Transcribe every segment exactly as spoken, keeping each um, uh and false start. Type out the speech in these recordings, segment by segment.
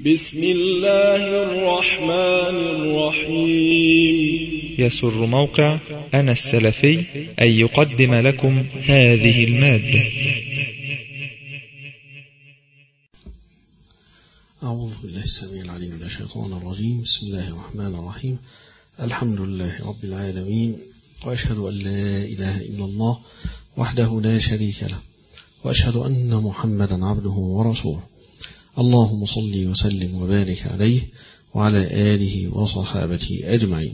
بسم الله الرحمن الرحيم. يسر موقع أنا السلفي أن يقدم لكم هذه المادة. أعوذ بالله السميع العليم من الشيطان الرجيم. بسم الله الرحمن الرحيم. الحمد لله رب العالمين، وأشهد أن لا إله إلا الله وحده لا شريك له، وأشهد أن محمدا عبده ورسوله. اللهم صل وسلم وبارك عليه وعلى آله وصحابته أجمعين.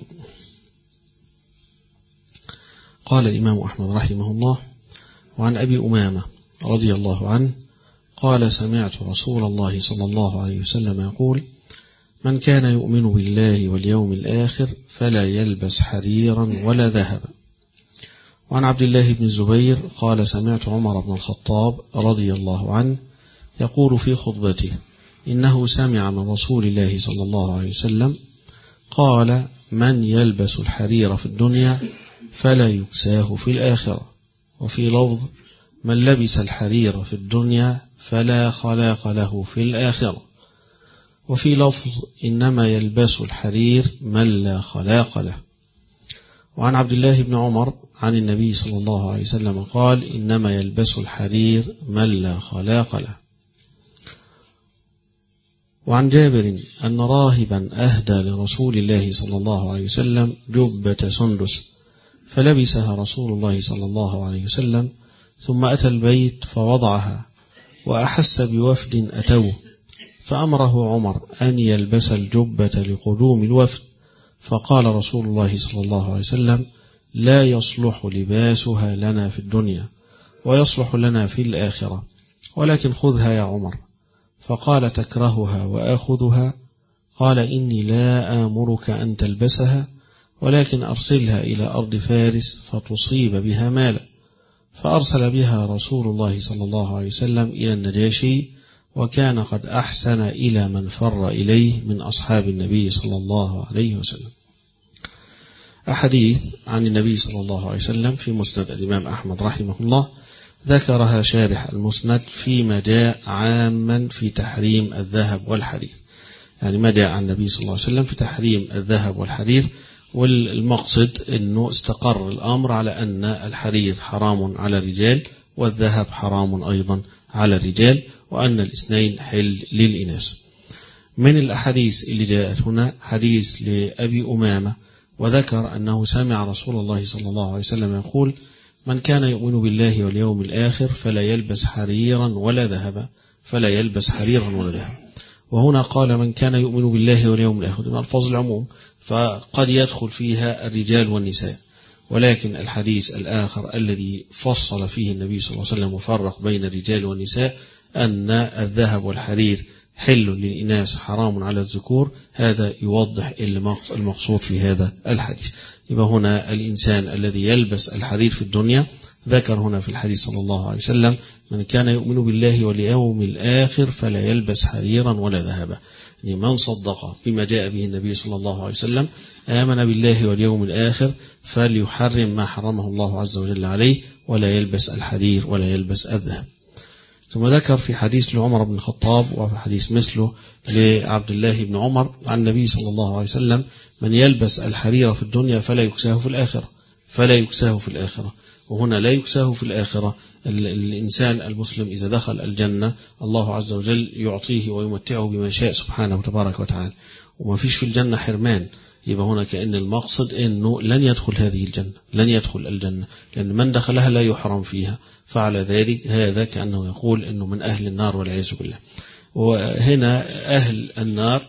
قال الإمام أحمد رحمه الله: وعن أبي أمامة رضي الله عنه قال: سمعت رسول الله صلى الله عليه وسلم يقول: من كان يؤمن بالله واليوم الآخر فلا يلبس حريرا ولا ذهبا. وعن عبد الله بن الزبير قال: سمعت عمر بن الخطاب رضي الله عنه يقول في خطبته: إنه سمع من رسول الله صلى الله عليه وسلم قال: من يلبس الحرير في الدنيا فلا يكساه في الآخرة. وفي لفظ: من لبس الحرير في الدنيا فلا خلاق له في الآخرة. وفي لفظ: إنما يلبس الحرير من لا خلاق له. وعن عبد الله بن عمر عن النبي صلى الله عليه وسلم قال: إنما يلبس الحرير من لا خلاق له. وعن جابر أن راهبا أهدى لرسول الله صلى الله عليه وسلم جبة سندس فلبسها رسول الله صلى الله عليه وسلم، ثم أتى البيت فوضعها، وأحس بوفد أتوه فأمره عمر أن يلبس الجبة لقدوم الوفد، فقال رسول الله صلى الله عليه وسلم: لا يصلح لباسها لنا في الدنيا ويصلح لنا في الآخرة، ولكن خذها يا عمر. فقال: تكرهها وآخذها؟ قال: إني لا آمرك أن تلبسها، ولكن أرسلها إلى أرض فارس فتصيب بها مالا. فأرسل بها رسول الله صلى الله عليه وسلم إلى النجاشي، وكان قد أحسن إلى من فر إليه من أصحاب النبي صلى الله عليه وسلم. أحاديث عن النبي صلى الله عليه وسلم في مسند الإمام أحمد رحمه الله ذكرها شارح المسند فيما جاء عاما في تحريم الذهب والحرير، يعني ما جاء عن النبي صلى الله عليه وسلم في تحريم الذهب والحرير، والمقصد أنه استقر الأمر على أن الحرير حرام على الرجال والذهب حرام أيضا على الرجال، وأن الاثنين حل للإناث. من الأحاديث اللي جاءت هنا حديث لأبي أمامة، وذكر أنه سمع رسول الله صلى الله عليه وسلم يقول: من كان يؤمن بالله واليوم الآخر فلا يلبس حريرا ولا ذهبا، فلا يلبس حريرا ولا ذهبا. وهنا قال: من كان يؤمن بالله واليوم الآخر، من ألفاظ العموم، فقد يدخل فيها الرجال والنساء، ولكن الحديث الآخر الذي فصل فيه النبي صلى الله عليه وسلم وفرق بين الرجال والنساء أن الذهب والحرير حل للإناث حرام على الذكور، هذا يوضح المقصود في هذا الحديث. يبقى هنا الإنسان الذي يلبس الحرير في الدنيا ذكر هنا في الحديث صلى الله عليه وسلم: من كان يؤمن بالله واليوم الآخر فلا يلبس حريرا ولا ذهبا. يعني من صدق بما جاء به النبي صلى الله عليه وسلم، آمن بالله واليوم الآخر، فليحرم ما حرمه الله عز وجل عليه، ولا يلبس الحرير ولا يلبس الذهب. ثم ذكر في حديث لعمر بن الخطاب وفي حديث مثله لعبد الله بن عمر عن النبي صلى الله عليه وسلم: من يلبس الحرير في الدنيا فلا يكساه في الآخرة، فلا يكساه في الآخرة. وهنا لا يكساه في الآخرة، الإنسان المسلم إذا دخل الجنة الله عز وجل يعطيه ويمتعه بما شاء سبحانه تبارك وتعالى، وما فيش في الجنة حرمان. يبقى هنا كأن المقصد أنه لن يدخل هذه الجنة، لن يدخل الجنة، لأن من دخلها لا يحرم فيها، فعلى ذلك هذا كأنه يقول أنه من أهل النار والعياذ بالله. وهنا أهل النار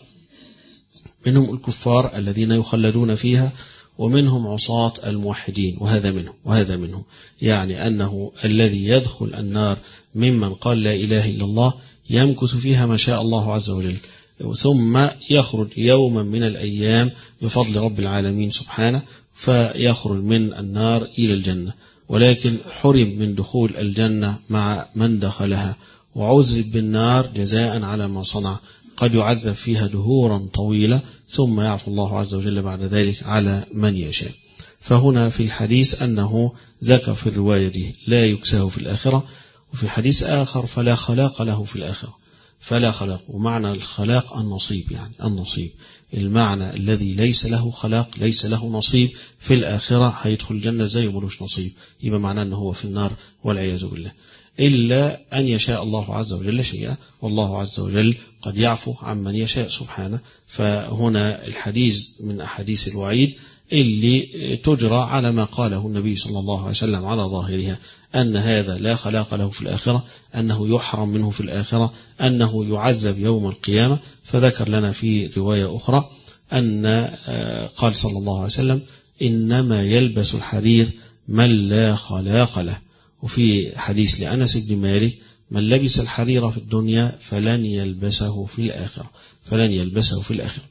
منهم الكفار الذين يخلدون فيها، ومنهم عصاة الموحدين، وهذا منهم وهذا منهم يعني أنه الذي يدخل النار ممن قال لا إله إلا الله يمكث فيها ما شاء الله عز وجل، ثم يخرج يوما من الأيام بفضل رب العالمين سبحانه، فيخرج من النار إلى الجنة، ولكن حرم من دخول الجنة مع من دخلها، وعذب بالنار جزاء على ما صنع، قد يعذب فيها دهورا طويلة، ثم يعفو الله عز وجل بعد ذلك على من يشاء. فهنا في الحديث أنه ذكر في الرواية دي لا يكساه في الآخرة، وفي حديث آخر فلا خلاق له في الآخرة. فلا خلاق. ومعنى الخلاق النصيب، يعني النصيب المعنى الذي ليس له خلاق ليس له نصيب في الآخرة هيدخل الجنة زي ملوش نصيب، يبقى معناه أنه هو في النار والعياذ بالله، إلا أن يشاء الله عز وجل شيئا، والله عز وجل قد يعفو عمن يشاء سبحانه. فهنا الحديث من أحاديث الوعيد اللي تجرى على ما قاله النبي صلى الله عليه وسلم على ظاهرها، أن هذا لا خلاق له في الآخرة، أنه يحرم منه في الآخرة، أنه يعذب يوم القيامة. فذكر لنا في رواية أخرى أن قال صلى الله عليه وسلم إنما يلبس الحرير من لا خلاق له. وفي حديث لأنس بن مالك من لبس الحرير في الدنيا فلن يلبسه في الآخرة، فلن يلبسه في الآخرة.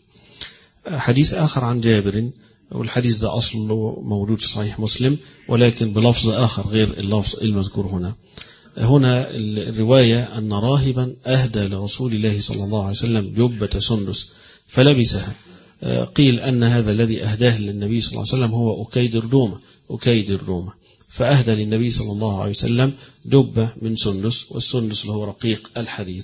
حديث آخر عن جابر، والحديث ده أصله موجود في صحيح مسلم ولكن بلفظ آخر غير اللفظ المذكور هنا. هنا الرواية أن راهبا أهدى لرسول الله صلى الله عليه وسلم جبة سندس فلبسها. قيل أن هذا الذي أهداه للنبي صلى الله عليه وسلم هو أكيدر دومة أكيدر دومة فأهدى للنبي صلى الله عليه وسلم جبة من سندس، والسندس له رقيق الحرير،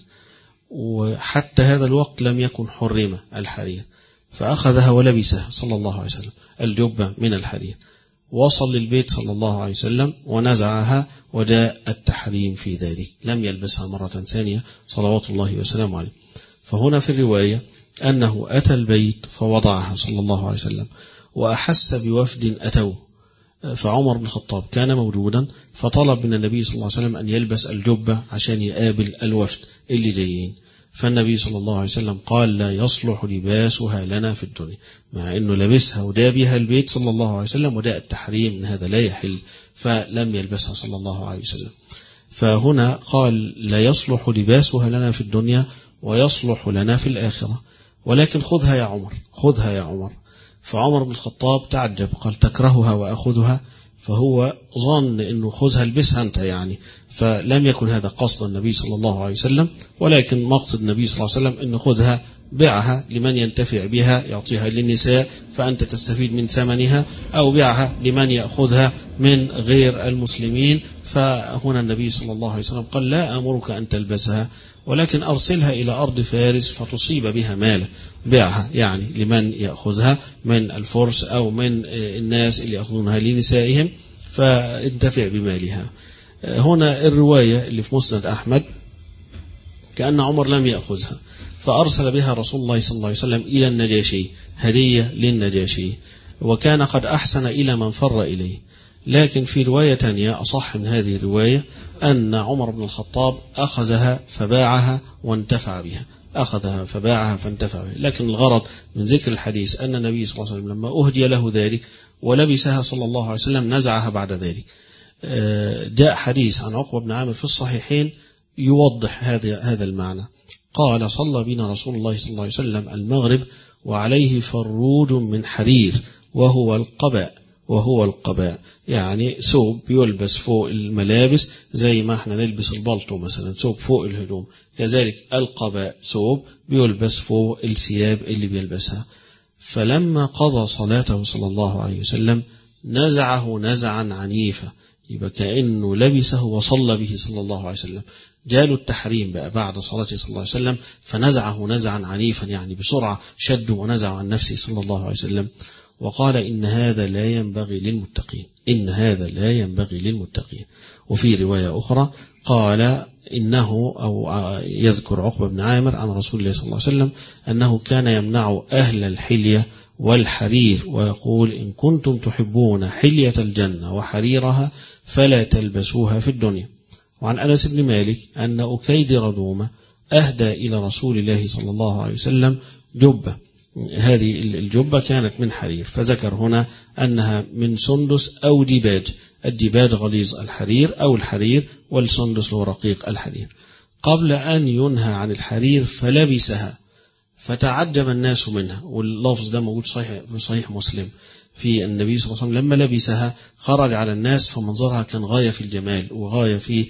وحتى هذا الوقت لم يكن حرم الحرير، فأخذها ولبسها صلى الله عليه وسلم الجبة من الحرير. وصل للبيت صلى الله عليه وسلم ونزعها وجاء التحريم في ذلك، لم يلبسها مرة ثانية صلوات الله وسلامه عليه. فهنا في الرواية أنه أتى البيت فوضعها صلى الله عليه وسلم، وأحس بوفد أتوه، فعمر بن الخطاب كان موجودا فطلب من النبي صلى الله عليه وسلم أن يلبس الجبة عشان يقابل الوفد اللي جايين. فالنبي صلى الله عليه وسلم قال لا يصلح لباسها لنا في الدنيا، مع أنه لبسها ودى بها البيت صلى الله عليه وسلم وداء التحريم من هذا لا يحل، فلم يلبسها صلى الله عليه وسلم. فهنا قال لا يصلح لباسها لنا في الدنيا ويصلح لنا في الآخرة، ولكن خذها يا عمر، خذها يا عمر. فعمر بن الخطاب تعجب قال تكرهها وأخذها؟ فهو ظن أنه خذها البسها أنت يعني، فلم يكن هذا قصد النبي صلى الله عليه وسلم، ولكن مقصد النبي صلى الله عليه وسلم أنه خذها بيعها لمن ينتفع بها، يعطيها للنساء فأنت تستفيد من ثمنها، أو بيعها لمن يأخذها من غير المسلمين. فهنا النبي صلى الله عليه وسلم قال لا أمرك أن تلبسها، ولكن أرسلها إلى أرض فارس فتصيب بها مالا، بيعها يعني لمن يأخذها من الفرس أو من الناس اللي يأخذونها لنسائهم فانتفع بمالها. هنا الرواية اللي في مسند أحمد كأن عمر لم يأخذها، فأرسل بها رسول الله صلى الله عليه وسلم إلى النجاشي هدية للنجاشي، وكان قد أحسن إلى من فر إليه. لكن في رواية تانية أصح من هذه الرواية أن عمر بن الخطاب أخذها فباعها وانتفع بها، أخذها فباعها فانتفع بها. لكن الغرض من ذكر الحديث أن النبي صلى الله عليه وسلم لما أهدي له ذلك ولبسها صلى الله عليه وسلم نزعها بعد ذلك. جاء حديث عن عقبة بن عامر في الصحيحين يوضح هذا هذا المعنى. قال صلى بنا رسول الله صلى الله عليه وسلم المغرب وعليه فرود من حرير وهو القباء، وهو القباء يعني ثوب بيلبس فوق الملابس زي ما احنا نلبس البلطو مثلا، ثوب فوق الهدوم، كذلك القباء ثوب بيلبس فوق الثياب اللي بيلبسها. فلما قضى صلاته صلى الله عليه وسلم نزعه نزعا عنيفا، يبقى كأنه لبسه وصلى به صلى الله عليه وسلم. جاله التحريم بقى بعد صلاته صلى الله عليه وسلم فنزعه نزعا عنيفا، يعني بسرعة شده ونزعه عن نفسه صلى الله عليه وسلم، وقال إن هذا لا ينبغي للمتقين، إن هذا لا ينبغي للمتقين. وفي رواية أخرى قال إنه أو يذكر عقبة بن عامر عن رسول الله صلى الله عليه وسلم أنه كان يمنع أهل الحلية والحرير ويقول إن كنتم تحبون حلية الجنة وحريرها فلا تلبسوها في الدنيا. وعن أنس بن مالك أن أكيدر دومة أهدى إلى رسول الله صلى الله عليه وسلم جبة، هذه الجبة كانت من حرير، فذكر هنا أنها من سندس أو ديباج، الديباج غليظ الحرير أو الحرير، والسندس هو رقيق الحرير. قبل أن ينهى عن الحرير فلبسها فتعجب الناس منها، واللفظ ده موجود صحيح في صحيح مسلم في النبي صلى الله عليه وسلم لما لبسها خرج على الناس فمنظرها كان غاية في الجمال وغاية في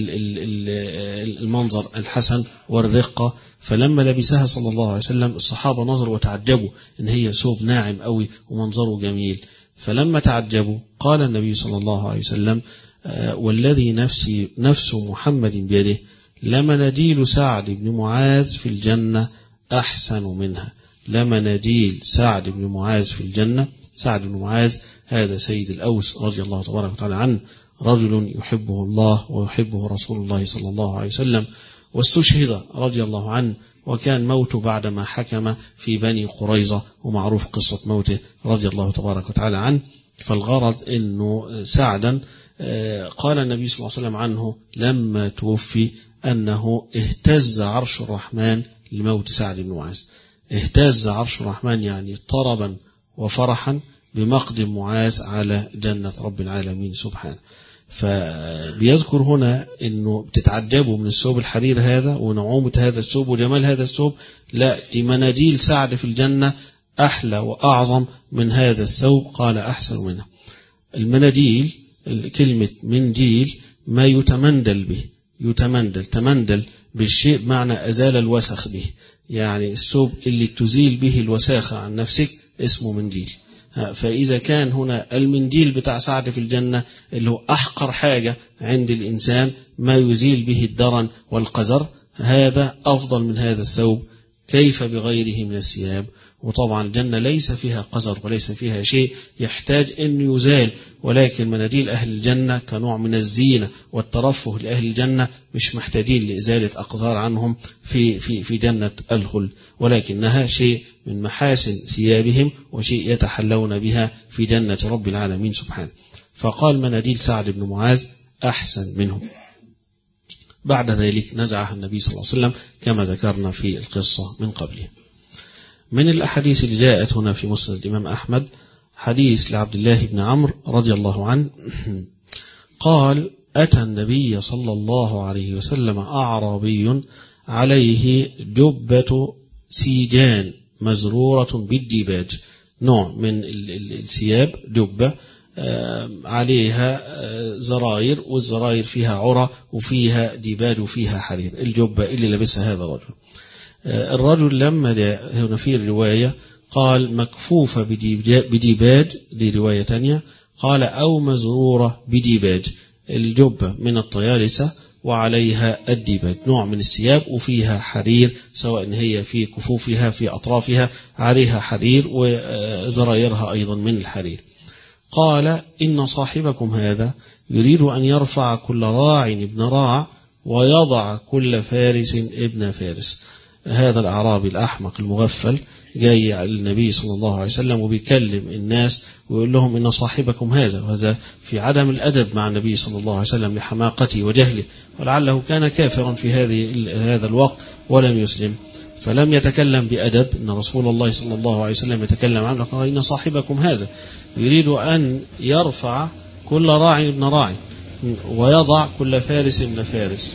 المنظر الحسن والرقة. فلما لبسها صلى الله عليه وسلم الصحابة نظروا وتعجبوا إن هي ثوب ناعم قوي ومنظره جميل. فلما تعجبوا قال النبي صلى الله عليه وسلم والذي نفسي نفس محمد بيده لمناديل سعد بن معاذ في الجنة أحسن منها. لمناديل سعد بن معاذ في الجنة. سعد بن معاذ هذا سيد الأوس رضي الله تبارك وتعالى عنه، رجل يحبه الله ويحبه رسول الله صلى الله عليه وسلم، واستشهد رضي الله عنه، وكان موته بعدما حكم في بني قريظة، ومعروف قصة موته رضي الله تبارك وتعالى عنه. فالغرض أنه سعدا قال النبي صلى الله عليه وسلم عنه لما توفي أنه اهتز عرش الرحمن لموت سعد بن معاذ. اهتز عرش الرحمن يعني طربا وفرحا بمقدم معاذ على جنة رب العالمين سبحانه. فبيذكر هنا أنه بتتعجبوا من الثوب الحرير هذا ونعومة هذا الثوب وجمال هذا الثوب، لا، دي مناديل سعد في الجنة أحلى وأعظم من هذا الثوب. قال أحسن منه. المناديل، كلمة منديل ما يتمندل به، يتمندل، تمندل بالشيء بمعنى أزال الوسخ به، يعني الثوب اللي تزيل به الوساخة عن نفسك اسمه منديل. فإذا كان هنا المنديل بتاع سعد في الجنة اللي هو أحقر حاجة عند الإنسان ما يزيل به الدرن والقذر، هذا أفضل من هذا الثوب، كيف بغيره من الثياب. وطبعا الجنة ليس فيها قذر وليس فيها شيء يحتاج أن يزال، ولكن مناديل أهل الجنة كنوع من الزينة والترفه لأهل الجنة، مش محتاجين لإزالة أقذار عنهم في في في جنة الخلد، ولكنها شيء من محاسن ثيابهم وشيء يتحلون بها في جنة رب العالمين سبحانه. فقال مناديل سعد بن معاذ أحسن منهم. بعد ذلك نزعها النبي صلى الله عليه وسلم كما ذكرنا في القصة من قبله. من الأحاديث اللي جاءت هنا في مسند الإمام أحمد حديث لعبد الله بن عمرو رضي الله عنه قال: أتى النبي صلى الله عليه وسلم أعرابي عليه جبة سيجان مزرورة بالديباج، نوع من الثياب، جبة عليها زراير، والزراير فيها عرى وفيها ديباج وفيها حرير، الجبة اللي لبسها هذا الرجل. الرجل لما جاء هنا في الرواية قال مكفوفة بديباج، دي رواية تانية، قال أو مزرورة بديباج، الجبة من الطيالسة وعليها الديباج، نوع من الثياب وفيها حرير، سواء هي في كفوفها في أطرافها عليها حرير وزرايرها أيضا من الحرير. قال إن صاحبكم هذا يريد أن يرفع كل راع ابن راع ويضع كل فارس ابن فارس. هذا الأعرابي الأحمق المغفل جاي على النبي صلى الله عليه وسلم وبيكلم الناس ويقول لهم إن صاحبكم هذا، وهذا في عدم الأدب مع النبي صلى الله عليه وسلم لحماقته وجهله، ولعله كان كافرا في هذه هذا الوقت ولم يسلم، فلم يتكلم بأدب. إن رسول الله صلى الله عليه وسلم يتكلم عنه قال إن صاحبكم هذا يريد أن يرفع كل راع ابن راع ويضع كل فارس ابن فارس.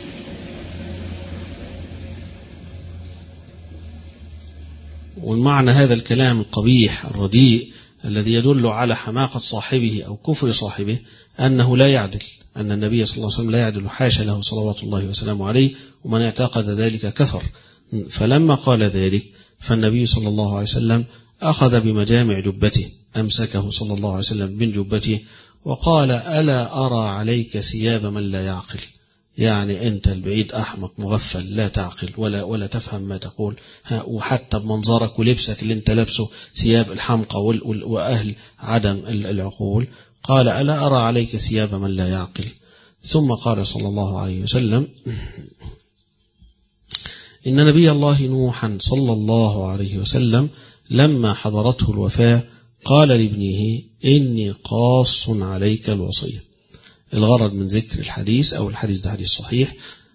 والمعنى هذا الكلام القبيح الرديء الذي يدل على حماقة صاحبه أو كفر صاحبه أنه لا يعدل، أن النبي صلى الله عليه وسلم لا يعدل، حاشا له صلوات الله وسلامه عليه، ومن اعتقد ذلك كفر. فلما قال ذلك فالنبي صلى الله عليه وسلم أخذ بمجامع جبته، أمسكه صلى الله عليه وسلم من جبته وقال ألا أرى عليك ثياب من لا يعقل، يعني أنت البعيد أحمق مغفل لا تعقل ولا ولا تفهم ما تقول، وحتى بمنظرك ولبسك اللي أنت لبسه ثياب الحمقى وأهل عدم العقول. قال ألا أرى عليك ثياب من لا يعقل. ثم قال صلى الله عليه وسلم إن نبي الله نوحا صلى الله عليه وسلم لما حضرته الوفاة قال لابنه إني قاص عليك الوصية. الغرض من ذكر الحديث أو الحديث ده حديث صحيح،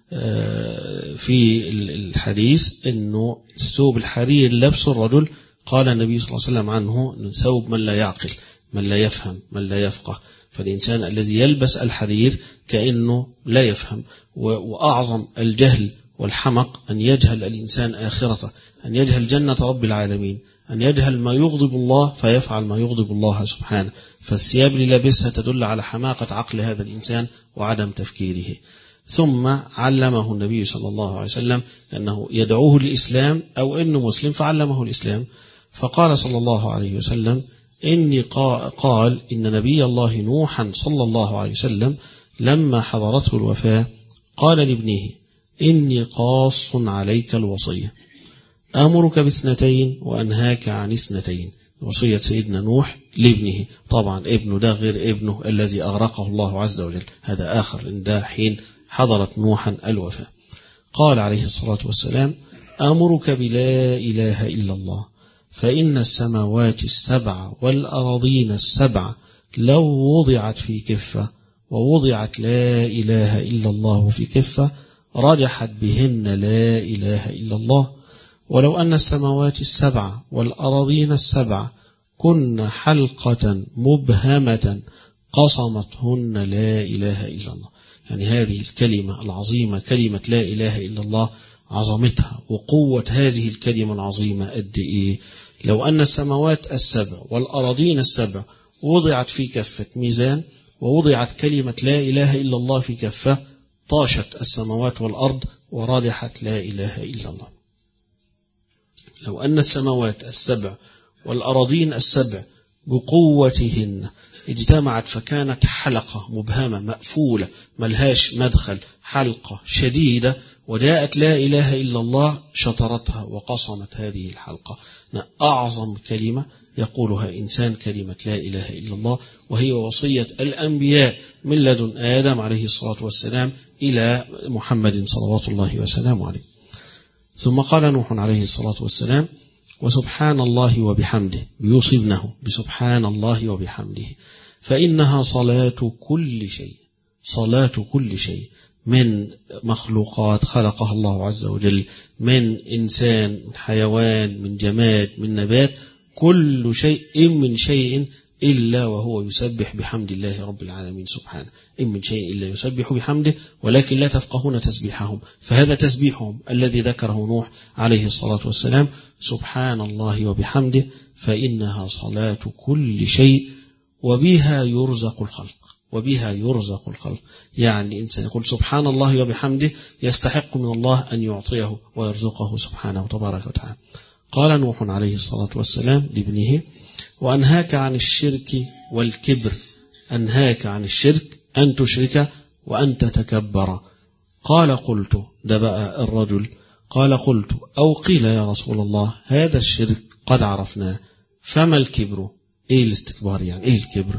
في الحديث أنه ثوب الحرير لبس الرجل قال النبي صلى الله عليه وسلم عنه ثوب من لا يعقل، من لا يفهم، من لا يفقه. فالإنسان الذي يلبس الحرير كأنه لا يفهم، وأعظم الجهل والحمق أن يجهل الإنسان آخرته، أن يجهل جنة رب العالمين، أن يجهل ما يغضب الله فيفعل ما يغضب الله سبحانه. فالثياب اللي لابسها تدل على حماقة عقل هذا الإنسان وعدم تفكيره. ثم علمه النبي صلى الله عليه وسلم أنه يدعوه للإسلام أو أنه مسلم، فعلمه الإسلام. فقال صلى الله عليه وسلم إني قال إن نبي الله نوحا صلى الله عليه وسلم لما حضرته الوفاة قال لابنه إني قاص عليك الوصية، آمرك باثنتين وأنهاك عن اثنتين. وصية سيدنا نوح لابنه، طبعا ابنه ده غير ابنه الذي أغرقه الله عز وجل، هذا آخر، إن ده حين حضرت نوحا الوفاة. قال عليه الصلاة والسلام: آمرك بلا إله إلا الله، فإن السماوات السبع والأراضين السبع لو وضعت في كفة ووضعت لا إله إلا الله في كفة رجحت بهن لا إله إلا الله، ولو أن السماوات السبع والأراضين السبع كن حلقة مبهمة قصمتهن لا إله إلا الله. يعني هذه الكلمة العظيمة، كلمة لا إله إلا الله، عظمتها وقوة هذه الكلمة العظيمة قد إيه؟ لو أن السماوات السبع والأراضين السبع وضعت في كفة ميزان ووضعت كلمة لا إله إلا الله في كفة، طاشت السماوات والأرض ورادحت لا إله إلا الله. لو أن السماوات السبع والأراضين السبع بقوتهن اجتمعت فكانت حلقة مبهمة مقفولة ملهاش مدخل، حلقة شديدة، وجاءت لا إله إلا الله شطرتها وقصمت هذه الحلقة. أعظم كلمة يقولها إنسان كلمة لا إله إلا الله، وهي وصية الأنبياء من لدن آدم عليه الصلاة والسلام إلى محمد صلوات الله وسلامه عليه. ثم قال نوح عليه الصلاة والسلام: وسبحان الله وبحمده، بيوصي ابنه بسبحان الله وبحمده، فإنها صلاة كل شيء، صلاة كل شيء من مخلوقات خلقها الله عز وجل، من إنسان، حيوان، من جماد، من نبات، كل شيء من شيء إلا وهو يسبح بحمد الله رب العالمين سبحانه. إن من شيء إلا يسبح بحمده ولكن لا تفقهون تسبيحهم، فهذا تسبيحهم الذي ذكره نوح عليه الصلاة والسلام: سبحان الله وبحمده فإنها صلاة كل شيء وبها يرزق الخلق، وبها يرزق الخلق. يعني إنسان يقول سبحان الله وبحمده يستحق من الله أن يعطيه ويرزقه سبحانه تبارك وتعالى. قال نوح عليه الصلاة والسلام لابنه: وأنهاك عن الشرك والكبر، أنهاك عن الشرك أن تشرك وأن تتكبر. قال قلت، ده بقى الرجل، قال قلت أو قيل يا رسول الله هذا الشرك قد عرفناه، فما الكبر؟ إيه الاستكبار يعني؟ إيه الكبر؟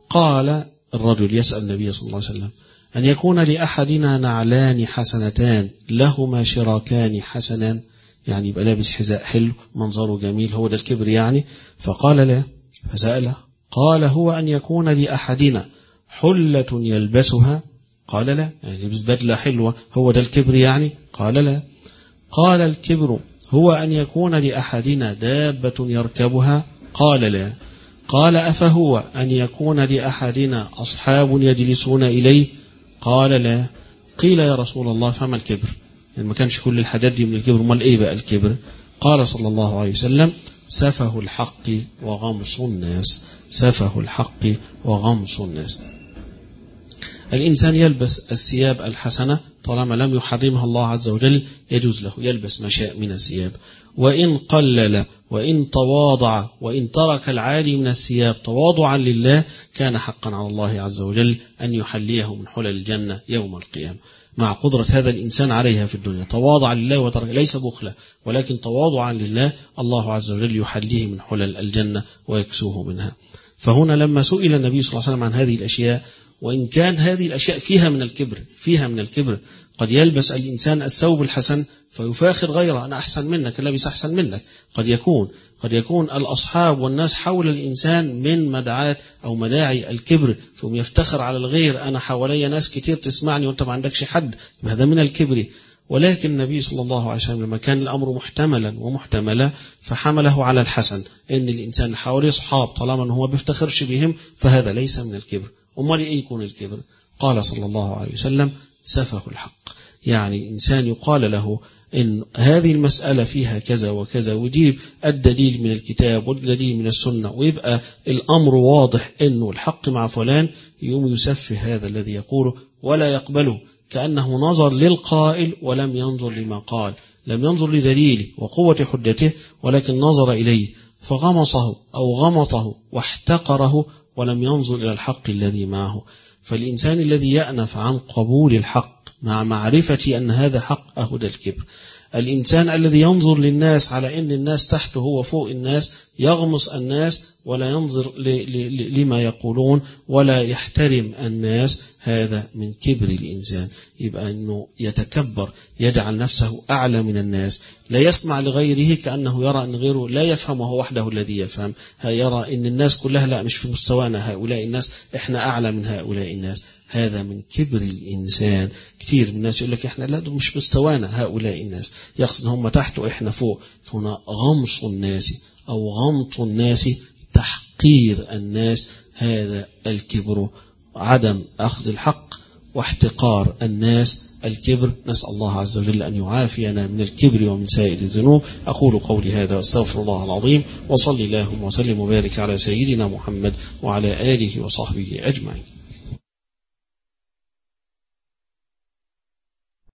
قال الرجل يسأل النبي صلى الله عليه وسلم: أن يكون لأحدنا نعلان حسنتان لهما شراكان حسنان، يعني يبقى لابس حذاء حلو منظره جميل، هو ده الكبر يعني؟ فقال لا. فسأله قال: هو أن يكون لأحدنا حلة يلبسها؟ قال لا. يعني يلبس بدلة حلوة، هو ده الكبر يعني؟ قال لا. قال: الكبر هو أن يكون لأحدنا دابة يركبها؟ قال لا. قال: أفهو أن يكون لأحدنا أصحاب يجلسون إليه؟ قال لا. قيل يا رسول الله فما الكبر؟ يعني ما كانش كل الحاجات دي من الكبر، امال ايه بقى الكبر؟ قال صلى الله عليه وسلم: سفه الحق وغمص الناس، سفه الحق وغمص الناس. الإنسان يلبس الثياب الحسنة طالما لم يحرمها الله عز وجل، يجوز له يلبس ما شاء من الثياب، وإن قلل وإن تواضع وإن ترك العالي من الثياب تواضعا لله كان حقا على الله عز وجل أن يحليه من حلل الجنة يوم القيامة، مع قدرة هذا الإنسان عليها في الدنيا. تواضع لله وترك، ليس بخلة ولكن تواضعا لله، الله عز وجل يحليه من حلل الجنة ويكسوه منها. فهنا لما سئل النبي صلى الله عليه وسلم عن هذه الأشياء، وإن كان هذه الأشياء فيها من الكبر، فيها من الكبر، قد يلبس الإنسان الثوب الحسن فيفاخر غيره، أنا أحسن منك، لابس أحسن منك، قد يكون قد يكون الأصحاب والناس حول الإنسان من مدعاة أو مداعي الكبر، فهم يفتخر على الغير، أنا حوالي ناس كتير تسمعني وأنت ما عندكش حد، هذا من الكبر. ولكن النبي صلى الله عليه وسلم لما كان الأمر محتملا ومحتملا فحمله على الحسن، إن الإنسان حوالي أصحاب طالما أنه هو بيفتخرش بهم فهذا ليس من الكبر. أمال إيه يكون الكبر؟ قال صلى الله عليه وسلم: سفه الحق، يعني إنسان يقال له إن هذه المسألة فيها كذا وكذا، ويجيب الدليل من الكتاب والدليل من السنة، ويبقى الأمر واضح إنه الحق مع فلان، يوم يسفه هذا الذي يقوله ولا يقبله، كأنه نظر للقائل ولم ينظر لما قال، لم ينظر لدليله وقوة حجته، ولكن نظر إليه فغمصه أو غمطه واحتقره ولم ينظر إلى الحق الذي معه. فالإنسان الذي يأنف عن قبول الحق مع معرفتي أن هذا حق أهدى الكبر. الإنسان الذي ينظر للناس على أن الناس تحته هو فوق الناس يغمص الناس ولا ينظر لما يقولون ولا يحترم الناس، هذا من كبر الإنسان. يبقى أنه يتكبر، يجعل نفسه أعلى من الناس، لا يسمع لغيره كأنه يرى أن غيره لا يفهم وهو وحده الذي يفهم، يرى أن الناس كلها لا مش في مستوانا، هؤلاء الناس إحنا أعلى من هؤلاء الناس. هذا من كبر الإنسان. كثير من الناس يقول لك إحنا لا مش مستوانا هؤلاء الناس، يقصد هم تحت وإحنا فوق. فهنا غمص الناس أو غمط الناس، تحقير الناس، هذا الكبر، عدم أخذ الحق واحتقار الناس، الكبر. نسأل الله عز وجل أن يعافينا من الكبر ومن سائر الذنوب. أقول قولي هذا واستغفر الله العظيم، وصلي اللهم وسلم وبارك على سيدنا محمد وعلى آله وصحبه أجمعين.